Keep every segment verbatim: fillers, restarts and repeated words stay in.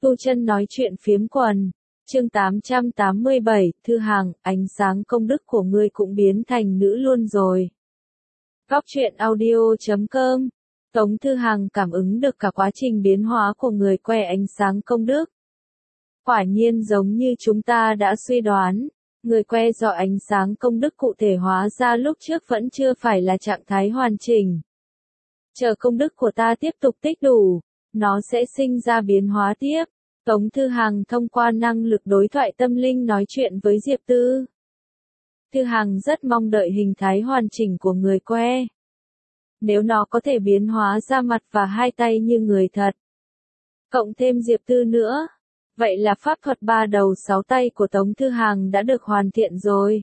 Tu Chân nói chuyện phiếm quần. Chương tám trăm tám mươi bảy, Thư Hằng, ánh sáng công đức của ngươi cũng biến thành nữ luôn rồi. Góc truyện audio chấm com. Tống Thư Hằng cảm ứng được cả quá trình biến hóa của người que ánh sáng công đức. Quả nhiên giống như chúng ta đã suy đoán, người que do ánh sáng công đức cụ thể hóa ra lúc trước vẫn chưa phải là trạng thái hoàn chỉnh. Chờ công đức của ta tiếp tục tích đủ, nó sẽ sinh ra biến hóa tiếp. Tống Thư Hằng thông qua năng lực đối thoại tâm linh nói chuyện với Diệp Tư. Thư Hằng rất mong đợi hình thái hoàn chỉnh của người que. Nếu nó có thể biến hóa ra mặt và hai tay như người thật, cộng thêm Diệp Tư nữa, vậy là pháp thuật ba đầu sáu tay của Tống Thư Hằng đã được hoàn thiện rồi.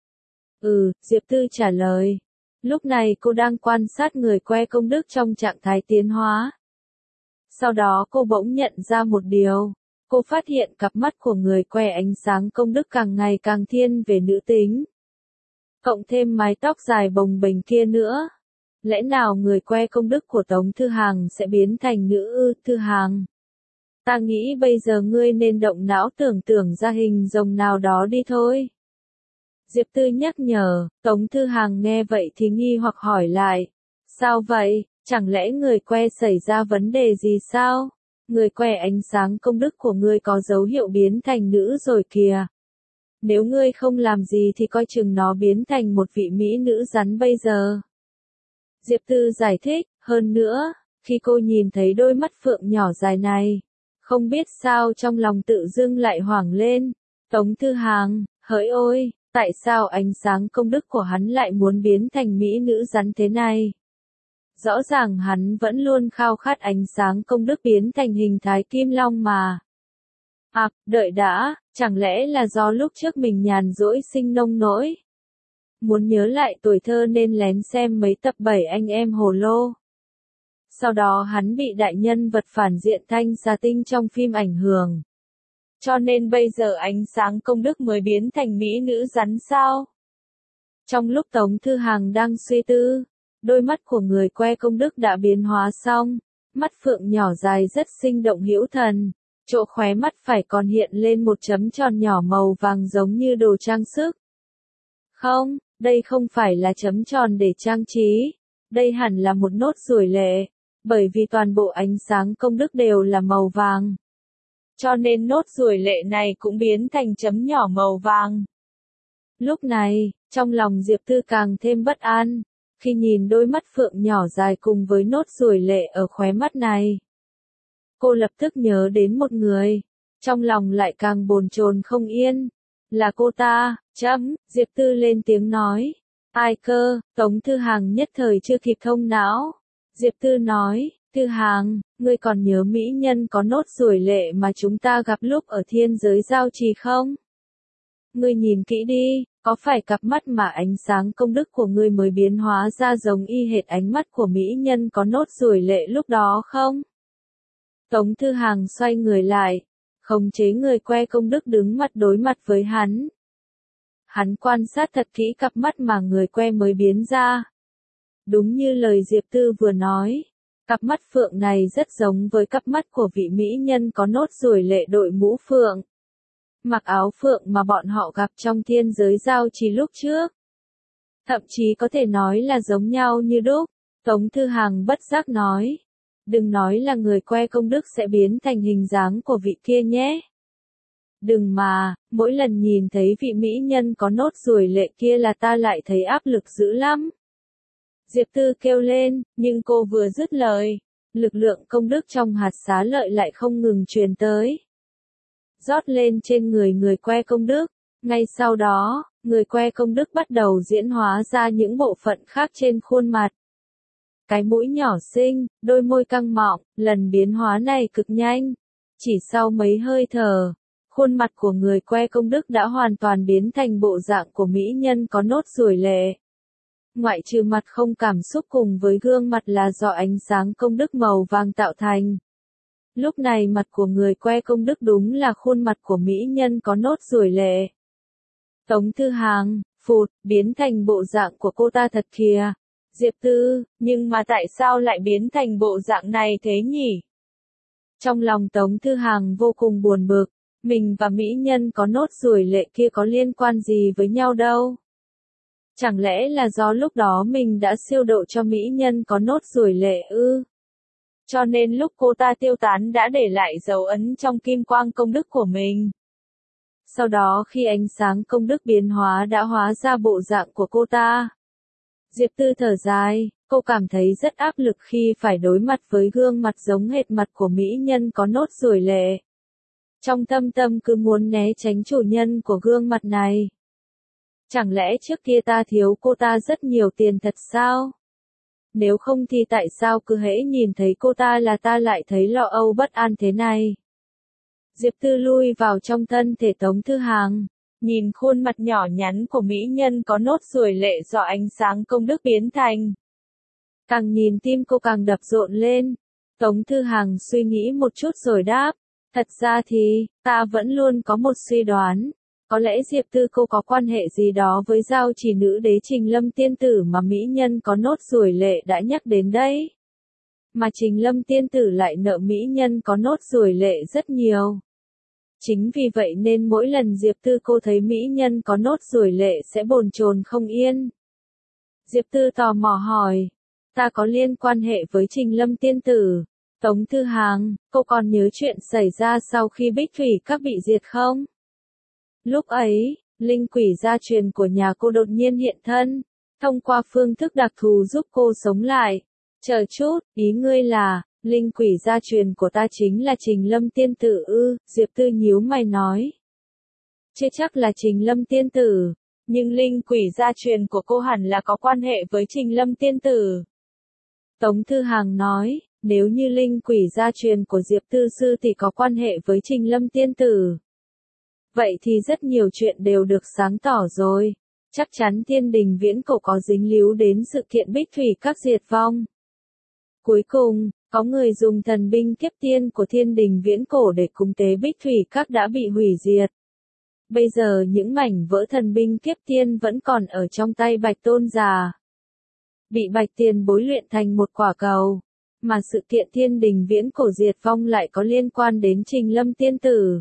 Ừ, Diệp Tư trả lời. Lúc này cô đang quan sát người que công đức trong trạng thái tiến hóa. Sau đó cô bỗng nhận ra một điều. Cô phát hiện cặp mắt của người que ánh sáng công đức càng ngày càng thiên về nữ tính. Cộng thêm mái tóc dài bồng bềnh kia nữa. Lẽ nào người que công đức của Tống Thư Hằng sẽ biến thành nữ ư? Thư Hằng, ta nghĩ bây giờ ngươi nên động não tưởng tượng ra hình rồng nào đó đi thôi. Diệp Tư nhắc nhở. Tống Thư Hằng nghe vậy thì nghi hoặc hỏi lại. Sao vậy? Chẳng lẽ người que xảy ra vấn đề gì sao? Người que ánh sáng công đức của ngươi có dấu hiệu biến thành nữ rồi kìa. Nếu ngươi không làm gì thì coi chừng nó biến thành một vị mỹ nữ rắn bây giờ. Diệp Tư giải thích. Hơn nữa, khi cô nhìn thấy đôi mắt phượng nhỏ dài này, không biết sao trong lòng tự dưng lại hoảng lên. Tống Thư Hằng, hỡi ôi, tại sao ánh sáng công đức của hắn lại muốn biến thành mỹ nữ rắn thế này? Rõ ràng hắn vẫn luôn khao khát ánh sáng công đức biến thành hình thái kim long mà. À, đợi đã, chẳng lẽ là do lúc trước mình nhàn rỗi sinh nông nỗi? Muốn nhớ lại tuổi thơ nên lén xem mấy tập bảy anh em hồ lô. Sau đó hắn bị đại nhân vật phản diện Thanh Xà Tinh trong phim ảnh hưởng. Cho nên bây giờ ánh sáng công đức mới biến thành mỹ nữ rắn sao? Trong lúc Tống Thư Hằng đang suy tư, đôi mắt của người que công đức đã biến hóa xong, mắt phượng nhỏ dài rất sinh động hữu thần, chỗ khóe mắt phải còn hiện lên một chấm tròn nhỏ màu vàng giống như đồ trang sức. Không, đây không phải là chấm tròn để trang trí, đây hẳn là một nốt ruồi lệ, bởi vì toàn bộ ánh sáng công đức đều là màu vàng. Cho nên nốt ruồi lệ này cũng biến thành chấm nhỏ màu vàng. Lúc này, trong lòng Diệp Tư càng thêm bất an. Khi nhìn đôi mắt phượng nhỏ dài cùng với nốt ruồi lệ ở khóe mắt này, cô lập tức nhớ đến một người, trong lòng lại càng bồn chồn không yên. Là cô ta. Chấm, Diệp Tư lên tiếng nói. Ai cơ? Tống Thư Hằng nhất thời chưa kịp thông não. Diệp Tư nói, Thư Hằng, ngươi còn nhớ mỹ nhân có nốt ruồi lệ mà chúng ta gặp lúc ở thiên giới giao trì không? Ngươi nhìn kỹ đi, có phải cặp mắt mà ánh sáng công đức của ngươi mới biến hóa ra giống y hệt ánh mắt của mỹ nhân có nốt ruồi lệ lúc đó không? Tống Thư Hằng xoay người lại, khống chế người que công đức đứng mặt đối mặt với hắn. Hắn quan sát thật kỹ cặp mắt mà người que mới biến ra. Đúng như lời Diệp Tư vừa nói, cặp mắt phượng này rất giống với cặp mắt của vị mỹ nhân có nốt ruồi lệ đội mũ phượng, mặc áo phượng mà bọn họ gặp trong thiên giới giao trì lúc trước. Thậm chí có thể nói là giống nhau như đúc. Tống Thư Hằng bất giác nói. Đừng nói là người que công đức sẽ biến thành hình dáng của vị kia nhé. Đừng mà, mỗi lần nhìn thấy vị mỹ nhân có nốt ruồi lệ kia là ta lại thấy áp lực dữ lắm. Diệp Tư kêu lên, nhưng cô vừa dứt lời, lực lượng công đức trong hạt xá lợi lại không ngừng truyền tới. Rót lên trên người người que công đức. Ngay sau đó, người que công đức bắt đầu diễn hóa ra những bộ phận khác trên khuôn mặt. Cái mũi nhỏ xinh, đôi môi căng mọng, lần biến hóa này cực nhanh. Chỉ sau mấy hơi thở, khuôn mặt của người que công đức đã hoàn toàn biến thành bộ dạng của mỹ nhân có nốt ruồi lệ. Ngoại trừ mặt không cảm xúc cùng với gương mặt là do ánh sáng công đức màu vàng tạo thành. Lúc này mặt của người que công đức đúng là khuôn mặt của mỹ nhân có nốt ruồi lệ. Tống Thư Hằng, phụt, biến thành bộ dạng của cô ta thật kìa. Diệp Tư, nhưng mà tại sao lại biến thành bộ dạng này thế nhỉ? Trong lòng Tống Thư Hàng vô cùng buồn bực, mình và mỹ nhân có nốt ruồi lệ kia có liên quan gì với nhau đâu. Chẳng lẽ là do lúc đó mình đã siêu độ cho mỹ nhân có nốt ruồi lệ ư? Cho nên lúc cô ta tiêu tán đã để lại dấu ấn trong kim quang công đức của mình. Sau đó khi ánh sáng công đức biến hóa đã hóa ra bộ dạng của cô ta. Diệp Tư thở dài, cô cảm thấy rất áp lực khi phải đối mặt với gương mặt giống hệt mặt của mỹ nhân có nốt ruồi lệ. Trong tâm tâm cứ muốn né tránh chủ nhân của gương mặt này. Chẳng lẽ trước kia ta thiếu cô ta rất nhiều tiền thật sao? Nếu không thì tại sao cứ hễ nhìn thấy cô ta là ta lại thấy lo âu bất an thế này? Diệp Tư lui vào trong thân thể Tống Thư Hàng, nhìn khuôn mặt nhỏ nhắn của mỹ nhân có nốt ruồi lệ do ánh sáng công đức biến thành. Càng nhìn tim cô càng đập rộn lên. Tống Thư Hàng suy nghĩ một chút rồi đáp, thật ra thì, ta vẫn luôn có một suy đoán. Có lẽ Diệp Tư cô có quan hệ gì đó với giao chỉ nữ đế Trình Lâm Tiên Tử mà mỹ nhân có nốt ruồi lệ đã nhắc đến đấy. Mà Trình Lâm Tiên Tử lại nợ mỹ nhân có nốt ruồi lệ rất nhiều. Chính vì vậy nên mỗi lần Diệp Tư cô thấy mỹ nhân có nốt ruồi lệ sẽ bồn chồn không yên. Diệp Tư tò mò hỏi, ta có liên quan hệ với Trình Lâm Tiên Tử? Tống Thư Hàng, cô còn nhớ chuyện xảy ra sau khi Bích Thủy Các bị diệt không? Lúc ấy, linh quỷ gia truyền của nhà cô đột nhiên hiện thân, thông qua phương thức đặc thù giúp cô sống lại. Chờ chút, ý ngươi là, linh quỷ gia truyền của ta chính là Trình Lâm Tiên Tử ư? Diệp Tư nhíu mày nói. Chưa chắc là Trình Lâm Tiên Tử, nhưng linh quỷ gia truyền của cô hẳn là có quan hệ với Trình Lâm Tiên Tử. Tống Thư Hàng nói, nếu như linh quỷ gia truyền của Diệp Tư sư thì có quan hệ với Trình Lâm Tiên Tử. Vậy thì rất nhiều chuyện đều được sáng tỏ rồi. Chắc chắn Thiên Đình Viễn Cổ có dính líu đến sự kiện Bích Thủy Các diệt vong. Cuối cùng, có người dùng thần binh kiếp tiên của Thiên Đình Viễn Cổ để cúng tế Bích Thủy Các đã bị hủy diệt. Bây giờ những mảnh vỡ thần binh kiếp tiên vẫn còn ở trong tay Bạch Tôn Giả. Bị Bạch Tiền Bối luyện thành một quả cầu. Mà sự kiện Thiên Đình Viễn Cổ diệt vong lại có liên quan đến Trình Lâm Tiên Tử.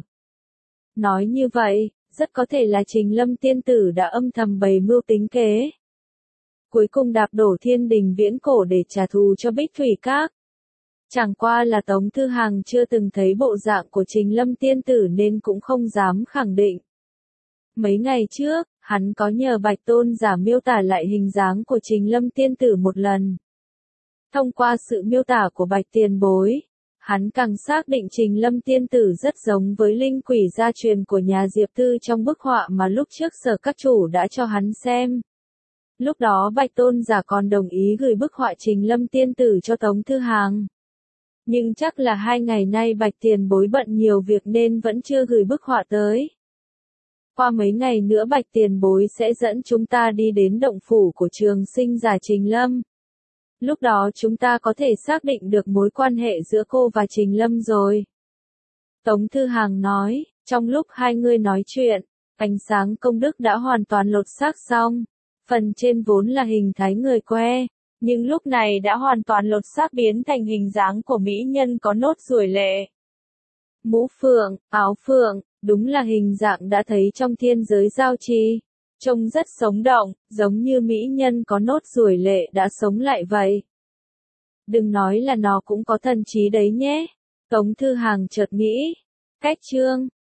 Nói như vậy, rất có thể là Trình Lâm Tiên Tử đã âm thầm bày mưu tính kế. Cuối cùng đạp đổ Thiên Đình Viễn Cổ để trả thù cho Bích Thủy Các. Chẳng qua là Tống Thư Hàng chưa từng thấy bộ dạng của Trình Lâm Tiên Tử nên cũng không dám khẳng định. Mấy ngày trước, hắn có nhờ Bạch Tôn Giả miêu tả lại hình dáng của Trình Lâm Tiên Tử một lần. Thông qua sự miêu tả của Bạch Tiền Bối, hắn càng xác định Trình Lâm Tiên Tử rất giống với linh quỷ gia truyền của nhà Diệp Tư trong bức họa mà lúc trước Sở Các Chủ đã cho hắn xem. Lúc đó Bạch Tôn Giả còn đồng ý gửi bức họa Trình Lâm Tiên Tử cho Tống Thư Hàng. Nhưng chắc là hai ngày nay Bạch Tiền Bối bận nhiều việc nên vẫn chưa gửi bức họa tới. Qua mấy ngày nữa Bạch Tiền Bối sẽ dẫn chúng ta đi đến động phủ của Trường Sinh Giả Trình Lâm. Lúc đó chúng ta có thể xác định được mối quan hệ giữa cô và Trình Lâm rồi. Tống Thư Hàng nói, trong lúc hai người nói chuyện, ánh sáng công đức đã hoàn toàn lột xác xong. Phần trên vốn là hình thái người que, nhưng lúc này đã hoàn toàn lột xác biến thành hình dáng của mỹ nhân có nốt ruồi lệ. Mũ phượng, áo phượng, đúng là hình dạng đã thấy trong thiên giới giao trì. Trông rất sống động, giống như mỹ nhân có nốt ruồi lệ đã sống lại vậy. Đừng nói là nó cũng có thần trí đấy nhé. Tống Thư Hàng chợt nghĩ. Cách chương